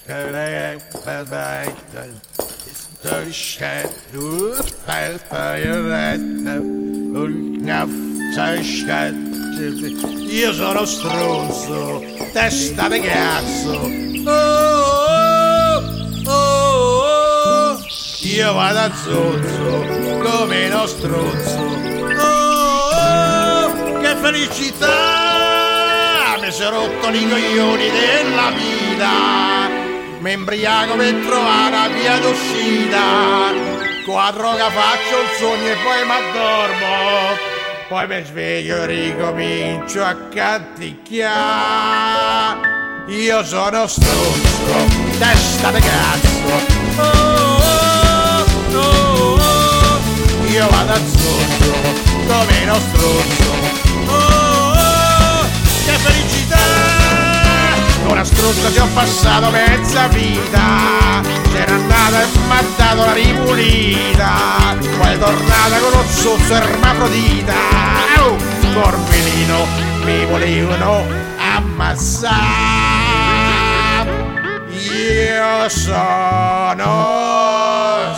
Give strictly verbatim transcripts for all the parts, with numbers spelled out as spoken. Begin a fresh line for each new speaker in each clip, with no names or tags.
Io sono stronzo, testa di cazzo. Oh, oh, oh, oh. Io vado a zozzo come uno stronzo. Oh, oh, che felicità! Mi sono rotto i coglioni della vita. Mi imbriaco per trovare la via d'uscita. Con la droga faccio un sogno e poi mi addormo. Poi mi sveglio e ricomincio a canticchiare. Io sono stronzo, testa di cazzo. Oh, oh, oh, oh. Io vado a zozzo come uno stronzo. Oh, oh, che felicità! Con una struzza ci ho passato mezza vita. C'era andata e m'ha dato la ripulita. Poi è tornata con uno zozzo ermafrodita. Oh, Corvelino mi volevano ammazzare. Io sono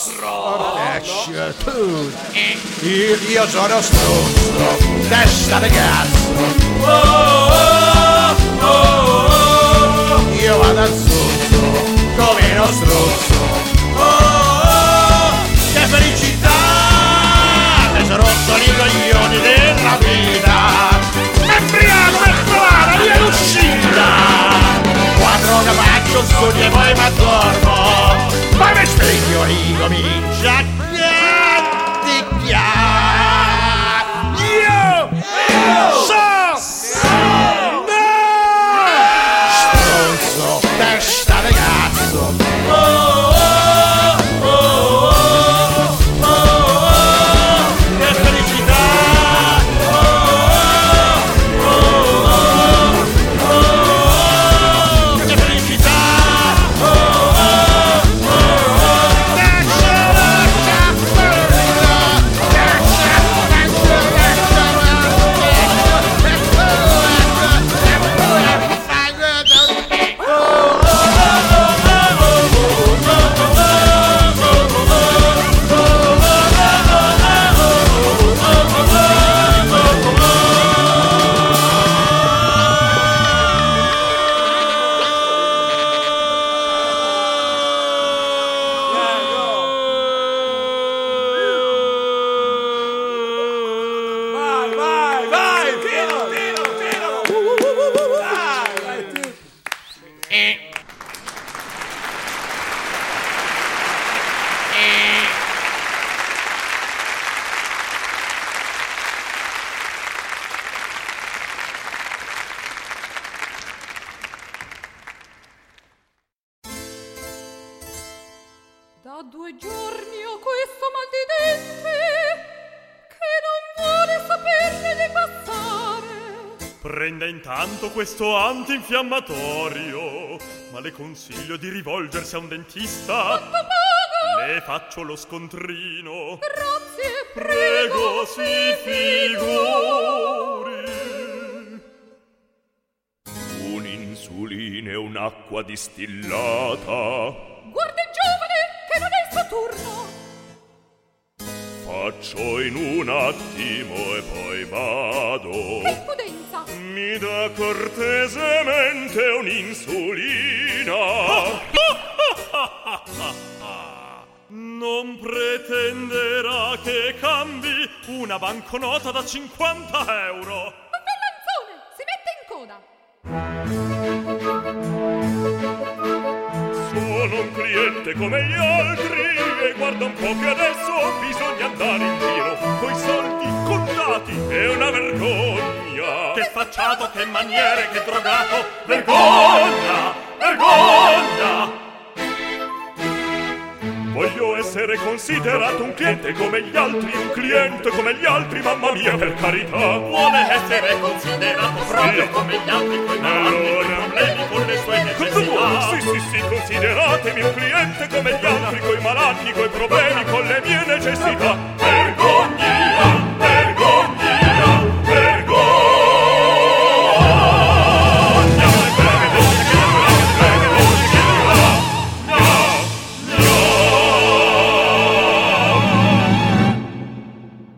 stronzo. Io, io sono stronzo, testa di cazzo. Oh, oh, oh, oh. Io vado a zozzo come uno stronzo. Oh, oh, che felicità! Mi sono rotto i coglioni della vita. Mi imbriaco per trovare la via d'uscita. Qua droga faccio un sogno e poi mi addormo. Poi mi sveglio e ricomincio a canticchiare. Io sono stronzo, testa di cazzo. Oh, oh, oh, oh, oh, oh, che felicità! Oh, oh, oh, oh, oh, che felicità! Oh, oh, oh, oh,
Da due giorni ho questo mal di denti che non vuole saperne di passare.
Prenda intanto questo antinfiammatorio, ma le consiglio di rivolgersi a un dentista.
Quanto paga?
Le faccio lo scontrino.
Grazie,
Prego, si figuri. Un'insulina e un'acqua distillata.
Guarda il giovane che non è il suo turno.
Faccio in un attimo e poi vado.
Che pudenza!
Mi dà cortesemente un'insulina. Non pretenderà che cambi una banconota da cinquanta euro.
Ma Bellanzone, si mette in coda.
Sono un cliente come gli altri e guarda un po' che adesso bisogna andare in giro coi soldi contati. È una vergogna. Che facciato, che maniere, che drogato. Vergogna, vergogna. Voglio essere considerato un cliente come gli altri, un cliente come gli altri, mamma mia, per carità. Vuole essere considerato proprio sì, come gli altri, coi malati, allora, problemi con le sue necessità. Sì, sì, sì, consideratemi un cliente come gli altri, coi malati, coi problemi.